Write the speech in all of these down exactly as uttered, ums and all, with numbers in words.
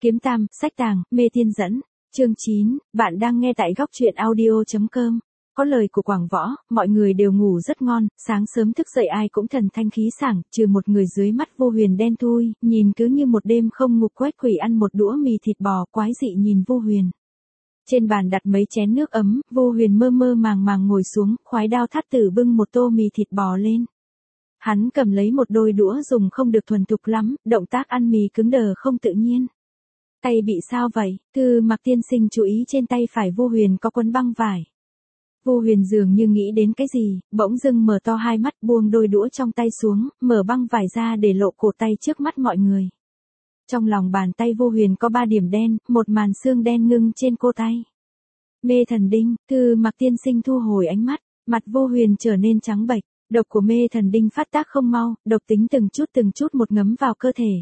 Kiếm Tam, sách tàng, mê tiên dẫn. Chương chín, bạn đang nghe tại góc truyện audio chấm com. Có lời của Quảng Võ, mọi người đều ngủ rất ngon, sáng sớm thức dậy ai cũng thần thanh khí sảng, trừ một người dưới mắt Vô Huyền đen thui, nhìn cứ như một đêm không ngủ quét quỷ ăn một đũa mì thịt bò, quái dị nhìn Vô Huyền. Trên bàn đặt mấy chén nước ấm, Vô Huyền mơ mơ màng màng ngồi xuống, khoái đao thắt tử bưng một tô mì thịt bò lên. Hắn cầm lấy một đôi đũa dùng không được thuần thục lắm, động tác ăn mì cứng đờ không tự nhiên. Tay bị sao vậy? Thư Mặc tiên sinh chú ý trên tay phải Vô Huyền có quấn băng vải. Vô Huyền dường như nghĩ đến cái gì, bỗng dưng mở to hai mắt buông đôi đũa trong tay xuống, mở băng vải ra để lộ cổ tay trước mắt mọi người. Trong lòng bàn tay Vô Huyền có ba điểm đen, một màn xương đen ngưng trên cô tay. Mê thần đinh, Thư Mặc tiên sinh thu hồi ánh mắt, mặt Vô Huyền trở nên trắng bệch, độc của mê thần đinh phát tác không mau, độc tính từng chút từng chút một ngấm vào cơ thể.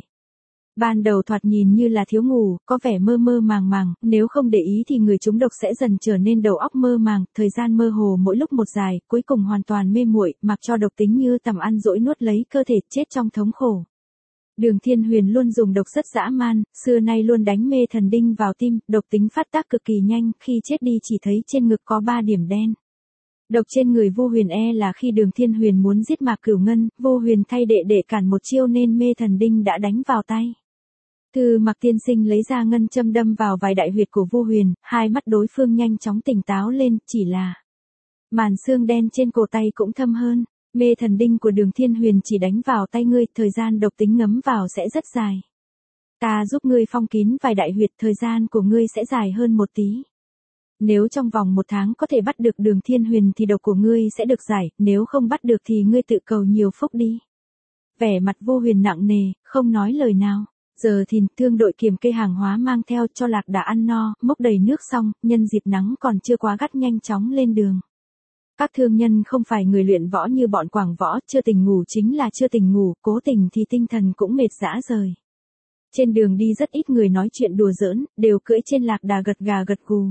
Ban đầu thoạt nhìn như là thiếu ngủ, có vẻ mơ mơ màng màng, nếu không để ý thì người trúng độc sẽ dần trở nên đầu óc mơ màng, thời gian mơ hồ mỗi lúc một dài, cuối cùng hoàn toàn mê muội, mặc cho độc tính như tầm ăn dỗi nuốt lấy cơ thể, chết trong thống khổ. Đường Thiên Huyền luôn dùng độc rất dã man, xưa nay luôn đánh mê thần đinh vào tim, độc tính phát tác cực kỳ nhanh, khi chết đi chỉ thấy trên ngực có ba điểm đen. Độc trên người Vô Huyền e là khi Đường Thiên Huyền muốn giết Mạc Cửu Ngân, Vô Huyền thay đệ để cản một chiêu nên mê thần đinh đã đánh vào tay. Thư Mặc tiên sinh lấy ra ngân châm đâm vào vài đại huyệt của Vô Huyền, hai mắt đối phương nhanh chóng tỉnh táo lên, chỉ là màn xương đen trên cổ tay cũng thâm hơn. Mê thần đinh của Đường Thiên Huyền chỉ đánh vào tay ngươi, thời gian độc tính ngấm vào sẽ rất dài. Ta giúp ngươi phong kín vài đại huyệt, thời gian của ngươi sẽ dài hơn một tí. Nếu trong vòng một tháng có thể bắt được Đường Thiên Huyền thì độc của ngươi sẽ được giải, nếu không bắt được thì ngươi tự cầu nhiều phúc đi. Vẻ mặt Vô Huyền nặng nề, không nói lời nào. Giờ thìn, thương đội kiểm kê hàng hóa mang theo cho Lạc Đà ăn no, múc đầy nước xong, nhân dịp nắng còn chưa quá gắt nhanh chóng lên đường. Các thương nhân không phải người luyện võ như bọn Quảng Võ, chưa tỉnh ngủ chính là chưa tỉnh ngủ, cố tình thì tinh thần cũng mệt rã rời. Trên đường đi rất ít người nói chuyện đùa giỡn, đều cưỡi trên Lạc Đà gật gà gật gù.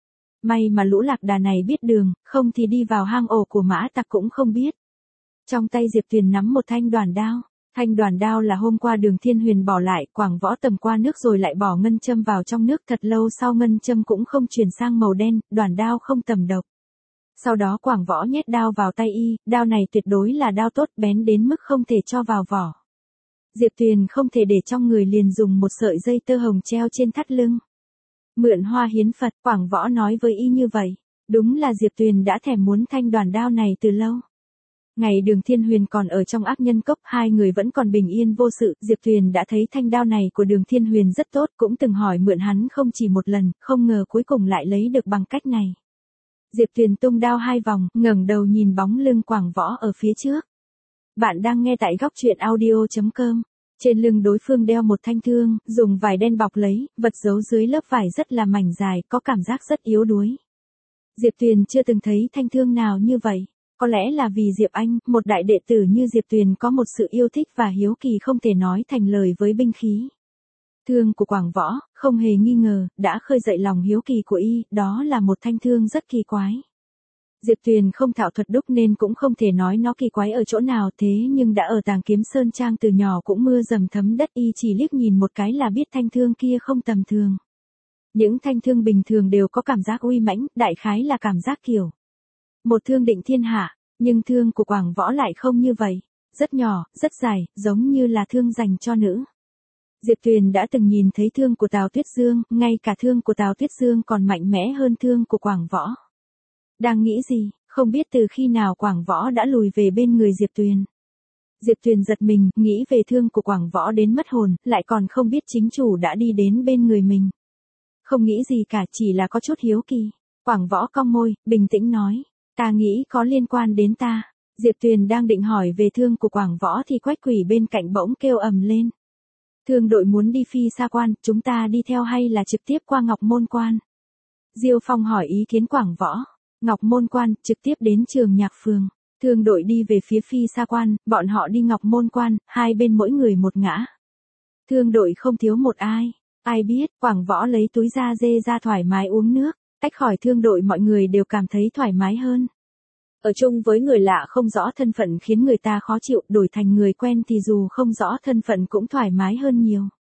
May mà lũ Lạc Đà này biết đường, không thì đi vào hang ổ của mã tặc cũng không biết. Trong tay Diệp Tuyền nắm một thanh đoản đao. Thanh đoản đao là hôm qua Đường Thiên Huyền bỏ lại, Quảng Võ tầm qua nước rồi lại bỏ ngân châm vào trong nước, thật lâu sau ngân châm cũng không chuyển sang màu đen, đoản đao không tầm độc. Sau đó Quảng Võ nhét đao vào tay y, đao này tuyệt đối là đao tốt, bén đến mức không thể cho vào vỏ. Diệp Tuyền không thể để trong người, liền dùng một sợi dây tơ hồng treo trên thắt lưng. Mượn hoa hiến Phật, Quảng Võ nói với y như vậy. Đúng là Diệp Tuyền đã thèm muốn thanh đoản đao này từ lâu. Ngày Đường Thiên Huyền còn ở trong ác nhân cốc, hai người vẫn còn bình yên vô sự, Diệp Tuyền đã thấy thanh đao này của Đường Thiên Huyền rất tốt, cũng từng hỏi mượn hắn không chỉ một lần, không ngờ cuối cùng lại lấy được bằng cách này. Diệp Tuyền tung đao hai vòng, ngẩng đầu nhìn bóng lưng Quảng Võ ở phía trước. Bạn đang nghe tại góc truyện audio chấm com. Trên lưng đối phương đeo một thanh thương, dùng vải đen bọc lấy, vật giấu dưới lớp vải rất là mảnh dài, có cảm giác rất yếu đuối. Diệp Tuyền chưa từng thấy thanh thương nào như vậy. Có lẽ là vì Diệp Anh, một đại đệ tử như Diệp Tuyền có một sự yêu thích và hiếu kỳ không thể nói thành lời với binh khí. Thương của Quảng Võ, không hề nghi ngờ, đã khơi dậy lòng hiếu kỳ của y, đó là một thanh thương rất kỳ quái. Diệp Tuyền không thạo thuật đúc nên cũng không thể nói nó kỳ quái ở chỗ nào, thế nhưng đã ở Tàng Kiếm Sơn Trang từ nhỏ cũng mưa dầm thấm đất, y chỉ liếc nhìn một cái là biết thanh thương kia không tầm thường. Những thanh thương bình thường đều có cảm giác uy mãnh, đại khái là cảm giác kiểu một thương định thiên hạ, nhưng thương của Quảng Võ lại không như vậy, rất nhỏ, rất dài, giống như là thương dành cho nữ. Diệp Tuyền đã từng nhìn thấy thương của Tào Tuyết Dương, ngay cả thương của Tào Tuyết Dương còn mạnh mẽ hơn thương của Quảng Võ. Đang nghĩ gì, không biết từ khi nào Quảng Võ đã lùi về bên người Diệp Tuyền. Diệp Tuyền giật mình, nghĩ về thương của Quảng Võ đến mất hồn, lại còn không biết chính chủ đã đi đến bên người mình. Không nghĩ gì cả, chỉ là có chút hiếu kỳ. Quảng Võ cong môi, bình tĩnh nói. Ta nghĩ có liên quan đến ta. Diệp Tuyền đang định hỏi về thương của Quảng Võ thì quách quỷ bên cạnh bỗng kêu ầm lên. Thương đội muốn đi Phi Sa Quan, chúng ta đi theo hay là trực tiếp qua Ngọc Môn Quan? Diêu Phong hỏi ý kiến Quảng Võ. Ngọc Môn Quan, trực tiếp đến Trường Nhạc Phường. Thương đội đi về phía Phi Sa Quan, bọn họ đi Ngọc Môn Quan, hai bên mỗi người một ngã. Thương đội không thiếu một ai. Ai biết, Quảng Võ lấy túi da dê ra thoải mái uống nước. Tách khỏi thương đội mọi người đều cảm thấy thoải mái hơn. Ở chung với người lạ không rõ thân phận khiến người ta khó chịu, đổi thành người quen thì dù không rõ thân phận cũng thoải mái hơn nhiều.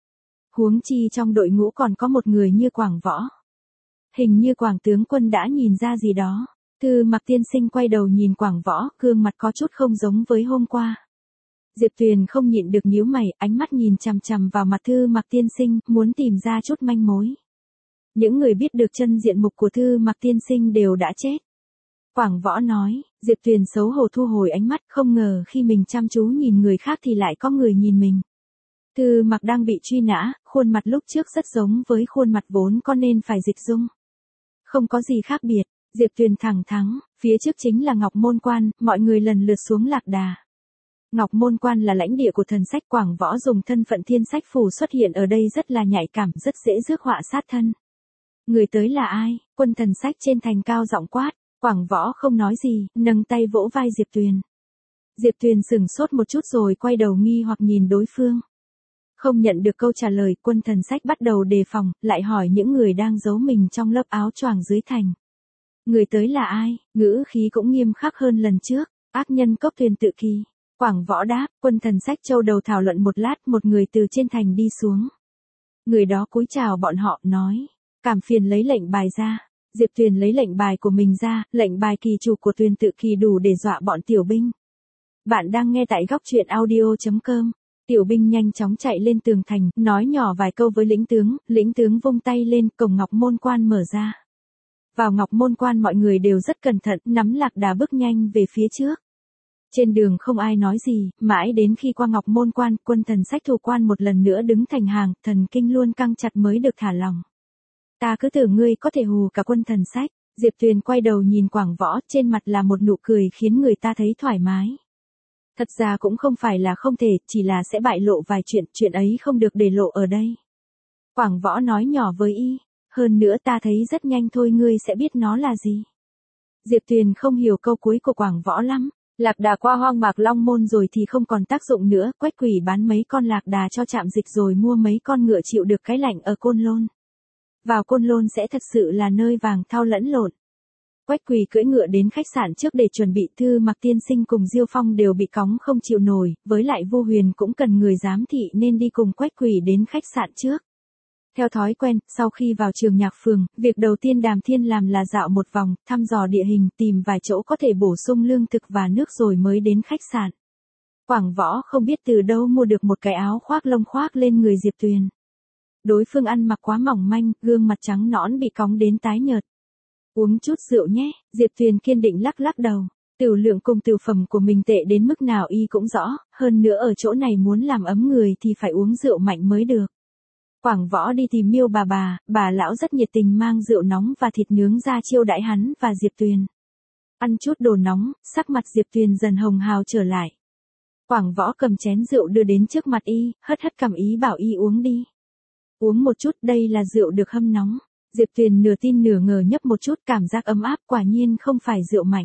huống chi trong đội ngũ còn có một người như Quảng Võ. Hình như Quảng tướng quân đã nhìn ra gì đó. Thư Mặc tiên sinh quay đầu nhìn Quảng Võ, gương mặt có chút không giống với hôm qua. Diệp Tuyền không nhịn được nhíu mày, ánh mắt nhìn chằm chằm vào mặt Thư Mặc tiên sinh, muốn tìm ra chút manh mối. Những người biết được chân diện mục của Thư Mặc tiên sinh đều đã chết. Quảng Võ nói, Diệp Tuyền xấu hổ thu hồi ánh mắt, không ngờ khi mình chăm chú nhìn người khác thì lại có người nhìn mình. Thư Mặc đang bị truy nã, khuôn mặt lúc trước rất giống với khuôn mặt vốn có nên phải dịch dung. Không có gì khác biệt, Diệp Tuyền thẳng thắn, phía trước chính là Ngọc Môn Quan, mọi người lần lượt xuống Lạc Đà. Ngọc Môn Quan là lãnh địa của thần sách, Quảng Võ dùng thân phận thiên sách phù xuất hiện ở đây rất là nhạy cảm, rất dễ rước họa sát thân. Người tới là ai? Quân thần sách trên thành cao giọng quát. Quảng Võ không nói gì, nâng tay vỗ vai Diệp Tuyền. Diệp Tuyền sửng sốt một chút rồi quay đầu nghi hoặc nhìn đối phương. Không nhận được câu trả lời, quân thần sách bắt đầu đề phòng, lại hỏi những người đang giấu mình trong lớp áo choàng dưới thành. Người tới là ai? Ngữ khí cũng nghiêm khắc hơn lần trước. Ác nhân Cốc Tuyền Tự Kỳ. Quảng Võ đáp, quân thần sách châu đầu thảo luận một lát, một người từ trên thành đi xuống. Người đó cúi chào bọn họ, nói, cảm phiền lấy lệnh bài ra. Diệp Tuyền lấy lệnh bài của mình ra, lệnh bài kỳ chủ của Tuyền Tự Kỳ đủ để dọa bọn tiểu binh. Bạn đang nghe tại góc truyện audio chấm com. Tiểu binh nhanh chóng chạy lên tường thành, nói nhỏ vài câu với lĩnh tướng, lĩnh tướng vung tay lên, cổng Ngọc Môn Quan mở ra. Vào Ngọc Môn Quan mọi người đều rất cẩn thận, nắm Lạc Đà bước nhanh về phía trước. Trên đường không ai nói gì, mãi đến khi qua Ngọc Môn Quan, quân thần sách thủ quan một lần nữa đứng thành hàng, thần kinh luôn căng chặt mới được thả lòng. Ta cứ tưởng ngươi có thể hù cả quân thần sách. Diệp Tuyền quay đầu nhìn Quảng Võ, trên mặt là một nụ cười khiến người ta thấy thoải mái. Thật ra cũng không phải là không thể, chỉ là sẽ bại lộ vài chuyện, chuyện ấy không được để lộ ở đây. Quảng Võ nói nhỏ với y, hơn nữa ta thấy rất nhanh thôi ngươi sẽ biết nó là gì. Diệp Tuyền không hiểu câu cuối của Quảng Võ lắm. Lạc Đà qua hoang mạc Long Môn rồi thì không còn tác dụng nữa, Quách Quỷ bán mấy con Lạc Đà cho trạm dịch rồi mua mấy con ngựa chịu được cái lạnh ở Côn Lôn. Vào Côn Lôn sẽ thật sự là nơi vàng thau lẫn lộn. Quách Quỳ cưỡi ngựa đến khách sạn trước để chuẩn bị, Thư Mặc tiên sinh cùng Diêu Phong đều bị cóng không chịu nổi, với lại Vu Huyền cũng cần người giám thị nên đi cùng Quách Quỳ đến khách sạn trước. Theo thói quen, sau khi vào trường nhạc phường, việc đầu tiên Đàm Thiên làm là dạo một vòng, thăm dò địa hình, tìm vài chỗ có thể bổ sung lương thực và nước rồi mới đến khách sạn. Quảng Võ không biết từ đâu mua được một cái áo khoác lông khoác lên người Diệp Tuyền. Đối phương ăn mặc quá mỏng manh, gương mặt trắng nõn bị cóng đến tái nhợt. Uống chút rượu nhé, Diệp Tuyền kiên định lắc lắc đầu. Tửu lượng cùng tửu phẩm của mình tệ đến mức nào y cũng rõ, hơn nữa ở chỗ này muốn làm ấm người thì phải uống rượu mạnh mới được. Quảng Võ đi tìm Miêu bà bà, bà lão rất nhiệt tình mang rượu nóng và thịt nướng ra chiêu đãi hắn và Diệp Tuyền. Ăn chút đồ nóng, sắc mặt Diệp Tuyền dần hồng hào trở lại. Quảng Võ cầm chén rượu đưa đến trước mặt y, hất hất cằm ý bảo y uống đi. Uống một chút, đây là rượu được hâm nóng. Diệp Tuyền nửa tin nửa ngờ nhấp một chút, cảm giác ấm áp, quả nhiên không phải rượu mạnh.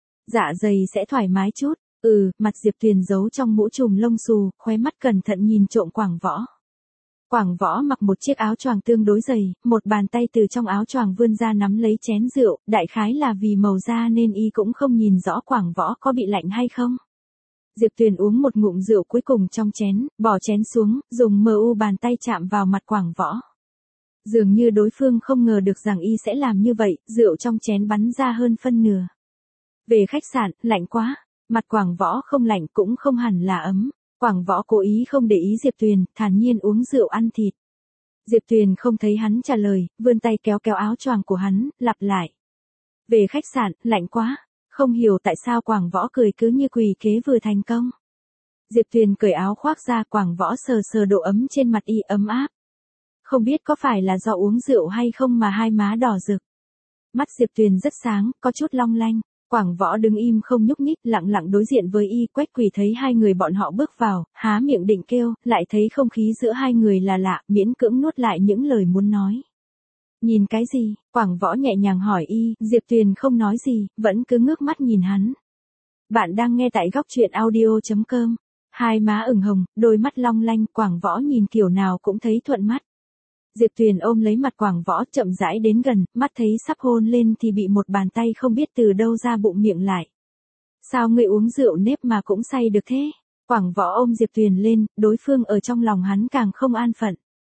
Dạ dày sẽ thoải mái chút. Ừ, mặt Diệp Tuyền giấu trong mũ trùm lông xù, khóe mắt cẩn thận nhìn trộm Quảng Võ. Quảng Võ mặc một chiếc áo choàng tương đối dày, một bàn tay từ trong áo choàng vươn ra nắm lấy chén rượu, đại khái là vì màu da nên y cũng không nhìn rõ Quảng Võ có bị lạnh hay không. Diệp Tuyền uống một ngụm rượu cuối cùng trong chén, bỏ chén xuống, dùng mờ u bàn tay chạm vào mặt Quảng Võ. Dường như đối phương không ngờ được rằng y sẽ làm như vậy, rượu trong chén bắn ra hơn phân nửa. Về khách sạn, lạnh quá, mặt Quảng Võ không lạnh cũng không hẳn là ấm. Quảng Võ cố ý không để ý Diệp Tuyền, thản nhiên uống rượu ăn thịt. Diệp Tuyền không thấy hắn trả lời, vươn tay kéo kéo áo choàng của hắn, lặp lại. Về khách sạn, lạnh quá. Không hiểu tại sao Quảng Võ cười cứ như quỷ kế vừa thành công. Diệp Tuyền cởi áo khoác ra, Quảng Võ sờ sờ độ ấm trên mặt y ấm áp. Không biết có phải là do uống rượu hay không mà hai má đỏ rực. Mắt Diệp Tuyền rất sáng, có chút long lanh. Quảng Võ đứng im không nhúc nhích, lặng lặng đối diện với y. Quách Quỳ thấy hai người bọn họ bước vào, há miệng định kêu, lại thấy không khí giữa hai người là lạ, miễn cưỡng nuốt lại những lời muốn nói. Nhìn cái gì? Quảng Võ nhẹ nhàng hỏi y, Diệp Tuyền không nói gì, vẫn cứ ngước mắt nhìn hắn. Bạn đang nghe tại góc truyện audio chấm com. Hai má ửng hồng, đôi mắt long lanh, Quảng Võ nhìn kiểu nào cũng thấy thuận mắt. Diệp Tuyền ôm lấy mặt Quảng Võ chậm rãi đến gần, mắt thấy sắp hôn lên thì bị một bàn tay không biết từ đâu ra bụng miệng lại. Sao ngươi uống rượu nếp mà cũng say được thế? Quảng Võ ôm Diệp Tuyền lên, đối phương ở trong lòng hắn càng không an phận.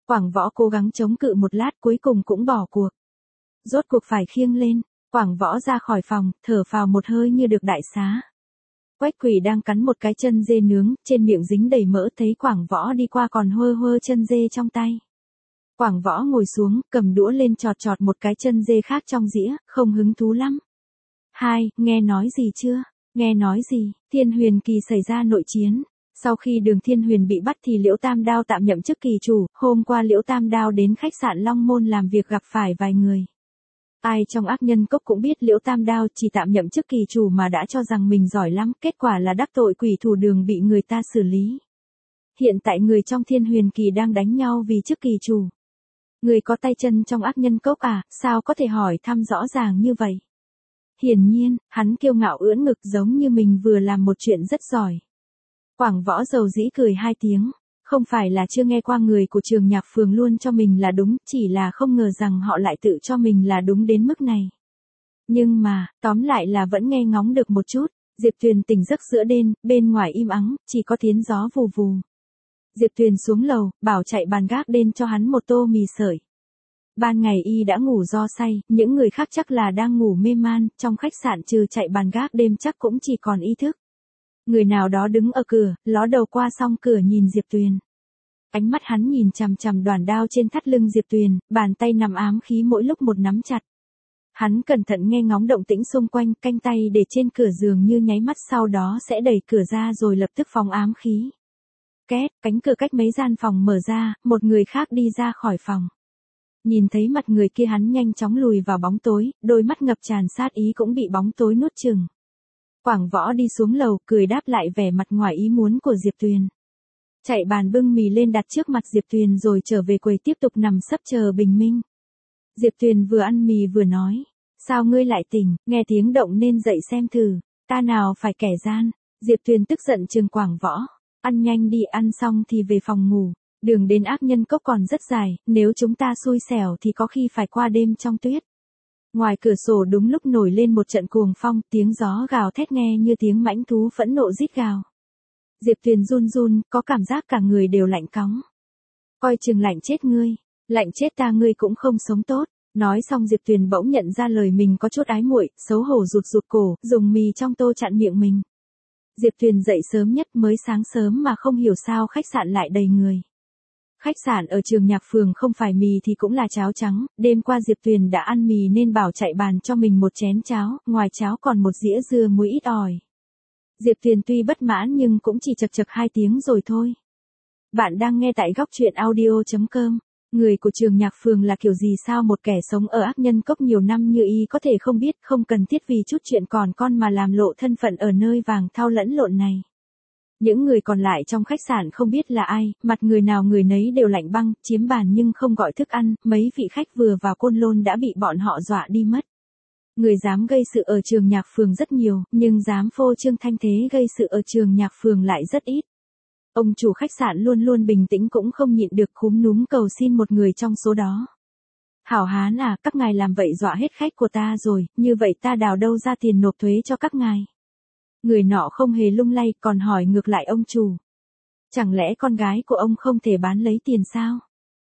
Quảng Võ cố gắng chống cự một lát cuối cùng cũng bỏ cuộc. Rốt cuộc phải khiêng lên, Quảng Võ ra khỏi phòng, thở phào một hơi như được đại xá. Quách Quỷ đang cắn một cái chân dê nướng, trên miệng dính đầy mỡ, thấy Quảng Võ đi qua còn hơ hơ chân dê trong tay. Quảng Võ ngồi xuống, cầm đũa lên chọt chọt một cái chân dê khác trong dĩa, không hứng thú lắm. Hai, nghe nói gì chưa? Nghe nói gì? Thiên Huyền Kỳ xảy ra nội chiến. Sau khi Đường Thiên Huyền bị bắt thì Liễu Tam Đao tạm nhậm chức kỳ chủ, hôm qua Liễu Tam Đao đến khách sạn Long Môn làm việc gặp phải vài người. Ai trong ác nhân cốc cũng biết Liễu Tam Đao chỉ tạm nhậm chức kỳ chủ mà đã cho rằng mình giỏi lắm, kết quả là đắc tội quỷ thủ Đường bị người ta xử lý. Hiện tại người trong Thiên Huyền Kỳ đang đánh nhau vì chức kỳ chủ. Người có tay chân trong ác nhân cốc à, sao có thể hỏi thăm rõ ràng như vậy? Hiển nhiên, hắn kiêu ngạo ưỡn ngực giống như mình vừa làm một chuyện rất giỏi. Quảng Võ dầu dĩ cười hai tiếng, không phải là chưa nghe qua người của Trường Nhạc Phường luôn cho mình là đúng, chỉ là không ngờ rằng họ lại tự cho mình là đúng đến mức này. Nhưng mà, tóm lại là vẫn nghe ngóng được một chút. Diệp Tuyền tỉnh giấc giữa đêm, bên ngoài im ắng, chỉ có tiếng gió vù vù. Diệp Tuyền xuống lầu, bảo chạy bàn gác đên cho hắn một tô mì sợi. Ban ngày y đã ngủ do say, những người khác chắc là đang ngủ mê man, trong khách sạn trừ chạy bàn gác đêm chắc cũng chỉ còn ý thức. Người nào đó đứng ở cửa, ló đầu qua song cửa nhìn Diệp Tuyền. Ánh mắt hắn nhìn chằm chằm đoàn đao trên thắt lưng Diệp Tuyền, bàn tay nằm ám khí mỗi lúc một nắm chặt. Hắn cẩn thận nghe ngóng động tĩnh xung quanh, canh tay để trên cửa giường như nháy mắt sau đó sẽ đẩy cửa ra rồi lập tức phóng ám khí. Két, cánh cửa cách mấy gian phòng mở ra, một người khác đi ra khỏi phòng. Nhìn thấy mặt người kia hắn nhanh chóng lùi vào bóng tối, đôi mắt ngập tràn sát ý cũng bị bóng tối nuốt chửng. Quảng Võ đi xuống lầu, cười đáp lại vẻ mặt ngoài ý muốn của Diệp Tuyền. Chạy bàn bưng mì lên đặt trước mặt Diệp Tuyền rồi trở về quầy tiếp tục nằm sấp chờ bình minh. Diệp Tuyền vừa ăn mì vừa nói, sao ngươi lại tỉnh, nghe tiếng động nên dậy xem thử, ta nào phải kẻ gian. Diệp Tuyền tức giận trừng Quảng Võ, ăn nhanh đi, ăn xong thì về phòng ngủ. Đường đến ác nhân cốc còn rất dài, nếu chúng ta xui xẻo thì có khi phải qua đêm trong tuyết. Ngoài cửa sổ đúng lúc nổi lên một trận cuồng phong, tiếng gió gào thét nghe như tiếng mãnh thú phẫn nộ rít gào. Diệp Tuyền run run, có cảm giác cả người đều lạnh cóng. Coi chừng lạnh chết ngươi, lạnh chết ta ngươi cũng không sống tốt. Nói xong Diệp Tuyền bỗng nhận ra lời mình có chút ái muội, xấu hổ rụt rụt cổ, dùng mì trong tô chặn miệng mình. Diệp Tuyền dậy sớm nhất, mới sáng sớm mà không hiểu sao khách sạn lại đầy người. Khách sạn ở Trường Nhạc Phường không phải mì thì cũng là cháo trắng, đêm qua Diệp Tuyền đã ăn mì nên bảo chạy bàn cho mình một chén cháo, ngoài cháo còn một dĩa dưa muối ít ỏi. Diệp Tuyền tuy bất mãn nhưng cũng chỉ chật chật hai tiếng rồi thôi. Bạn đang nghe tại góc truyện audio chấm com. Người của Trường Nhạc Phường là kiểu gì sao một kẻ sống ở ác nhân cốc nhiều năm như y có thể không biết, không cần thiết vì chút chuyện còn con mà làm lộ thân phận ở nơi vàng thau lẫn lộn này. Những người còn lại trong khách sạn không biết là ai, mặt người nào người nấy đều lạnh băng, chiếm bàn nhưng không gọi thức ăn, mấy vị khách vừa vào Côn Lôn đã bị bọn họ dọa đi mất. Người dám gây sự ở Trường Nhạc Phường rất nhiều, nhưng dám phô trương thanh thế gây sự ở Trường Nhạc Phường lại rất ít. Ông chủ khách sạn luôn luôn bình tĩnh cũng không nhịn được cúm núm cầu xin một người trong số đó. Hảo hán à, các ngài làm vậy dọa hết khách của ta rồi, như vậy ta đào đâu ra tiền nộp thuế cho các ngài. Người nọ không hề lung lay còn hỏi ngược lại ông chủ. Chẳng lẽ con gái của ông không thể bán lấy tiền sao?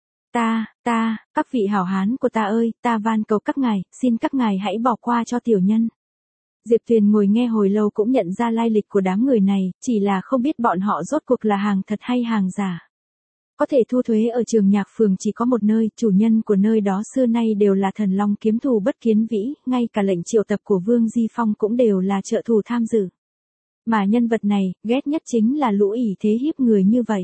Ta, ta, các vị hảo hán của ta ơi, ta van cầu các ngài, xin các ngài hãy bỏ qua cho tiểu nhân. Diệp Tuyền ngồi nghe hồi lâu cũng nhận ra lai lịch của đám người này, chỉ là không biết bọn họ rốt cuộc là hàng thật hay hàng giả. Có thể thu thuế ở Trường Nhạc Phường chỉ có một nơi, chủ nhân của nơi đó xưa nay đều là thần long kiếm thù bất kiến vĩ, ngay cả lệnh triệu tập của Vương Di Phong cũng đều là trợ thủ tham dự. Mà nhân vật này, ghét nhất chính là lũ ỷ thế hiếp người như vậy.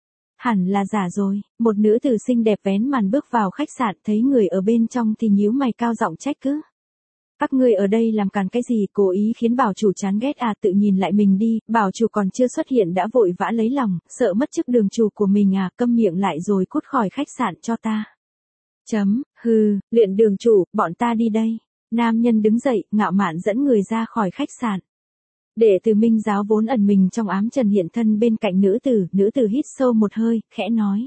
Hẳn là giả rồi, một nữ tử xinh đẹp vén màn bước vào khách sạn thấy người ở bên trong thì nhíu mày cao giọng trách cứ. Các ngươi ở đây làm càn cái gì, cố ý khiến bảo chủ chán ghét à, tự nhìn lại mình đi, bảo chủ còn chưa xuất hiện đã vội vã lấy lòng, sợ mất chức đường chủ của mình à, câm miệng lại rồi cút khỏi khách sạn cho ta. Chấm, hừ, luyện đường chủ, bọn ta đi đây. Nam nhân đứng dậy, ngạo mạn dẫn người ra khỏi khách sạn. Đệ tử Minh giáo vốn ẩn mình trong ám trần hiện thân bên cạnh nữ tử, nữ tử hít sâu một hơi, khẽ nói.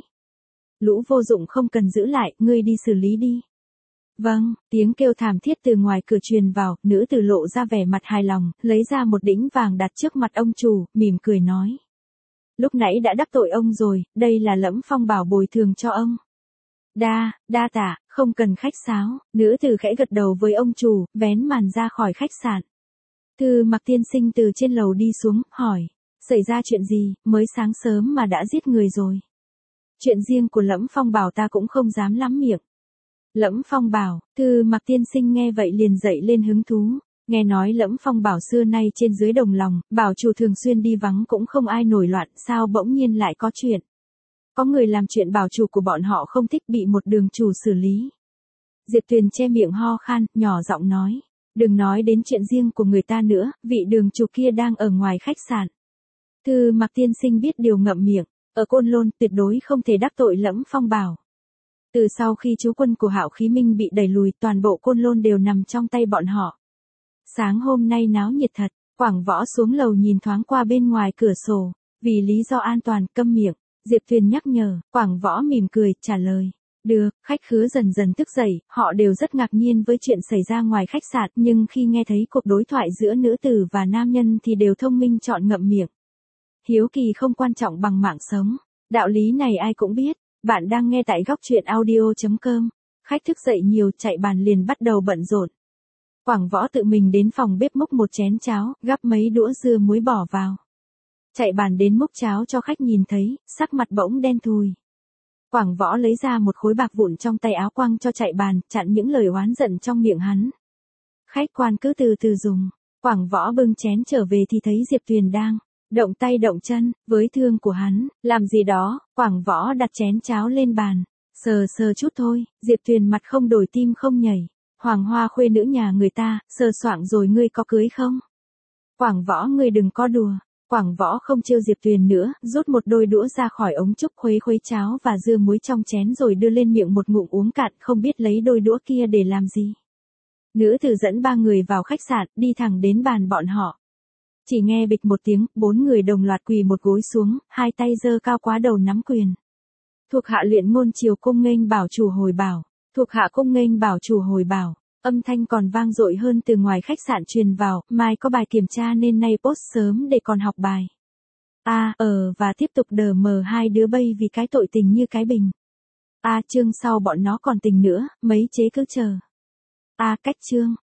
Lũ vô dụng không cần giữ lại, ngươi đi xử lý đi. Vâng, tiếng kêu thảm thiết từ ngoài cửa truyền vào, nữ tử lộ ra vẻ mặt hài lòng, lấy ra một đĩnh vàng đặt trước mặt ông chủ, mỉm cười nói. Lúc nãy đã đắc tội ông rồi, đây là Lẫm Phong bảo bồi thường cho ông. Đa, đa tạ, không cần khách sáo, nữ tử khẽ gật đầu với ông chủ, vén màn ra khỏi khách sạn. Thư Mặc tiên sinh từ trên lầu đi xuống, hỏi, xảy ra chuyện gì, mới sáng sớm mà đã giết người rồi. Chuyện riêng của Lẫm Phong Bảo ta cũng không dám lắm miệng. Lẫm Phong Bảo, Thư Mặc tiên sinh nghe vậy liền dậy lên hứng thú. Nghe nói Lẫm Phong Bảo xưa nay trên dưới đồng lòng, bảo chủ thường xuyên đi vắng cũng không ai nổi loạn, sao bỗng nhiên lại có chuyện. Có người làm chuyện bảo chủ của bọn họ không thích bị một đường chủ xử lý. Diệp Tuyền che miệng ho khan, nhỏ giọng nói. Đừng nói đến chuyện riêng của người ta nữa, vị đường chủ kia đang ở ngoài khách sạn. Thư Mặc tiên sinh biết điều ngậm miệng, ở Côn Lôn tuyệt đối không thể đắc tội Lẫm Phong Bảo. Từ sau khi chú quân của Hạo Khí Minh bị đẩy lùi, toàn bộ Côn Lôn đều nằm trong tay bọn họ. Sáng hôm nay náo nhiệt thật, Quảng Võ xuống lầu nhìn thoáng qua bên ngoài cửa sổ, vì lý do an toàn, câm miệng. Diệp Tuyền nhắc nhở, Quảng Võ mỉm cười, trả lời. Được, khách khứa dần dần thức dậy, họ đều rất ngạc nhiên với chuyện xảy ra ngoài khách sạn, nhưng khi nghe thấy cuộc đối thoại giữa nữ tử và nam nhân thì đều thông minh chọn ngậm miệng. Hiếu kỳ không quan trọng bằng mạng sống, đạo lý này ai cũng biết. Bạn đang nghe tại góc truyện audio chấm com. Khách thức dậy nhiều, chạy bàn liền bắt đầu bận rộn. Quảng Võ tự mình đến phòng bếp múc một chén cháo, gắp mấy đũa dưa muối bỏ vào. Chạy bàn đến múc cháo cho khách nhìn thấy, sắc mặt bỗng đen thui. Quảng Võ lấy ra một khối bạc vụn trong tay áo quăng cho chạy bàn, chặn những lời oán giận trong miệng hắn. Khách quan cứ từ từ dùng. Quảng Võ bưng chén trở về thì thấy Diệp Tuyền đang động tay động chân, với thương của hắn, làm gì đó. Quảng Võ đặt chén cháo lên bàn, sờ sờ chút thôi. Diệp Tuyền mặt không đổi tim không nhảy. Hoàng hoa khuê nữ nhà người ta, sờ soạng rồi ngươi có cưới không? Quảng Võ ngươi đừng có đùa. Quảng Võ không trêu Diệp Tuyền nữa, rút một đôi đũa ra khỏi ống trúc, khuấy khuấy cháo và dưa muối trong chén rồi đưa lên miệng một ngụm uống cạn, không biết lấy đôi đũa kia để làm gì. Nữ tử dẫn ba người vào khách sạn, đi thẳng đến bàn bọn họ. Chỉ nghe bịch một tiếng, bốn người đồng loạt quỳ một gối xuống, hai tay giơ cao quá đầu nắm quyền. Thuộc hạ luyện ngôn triều cung nghênh bảo chủ hồi bảo. Thuộc hạ cung nghênh bảo chủ hồi bảo. Âm thanh còn vang dội hơn từ ngoài khách sạn truyền vào, mai có bài kiểm tra nên nay post sớm để còn học bài. A, à, ờ và tiếp tục đờ mờ hai đứa bay vì cái tội tình như cái bình. A, à, chương sau bọn nó còn tình nữa, mấy chế cứ chờ. A, à, cách chương.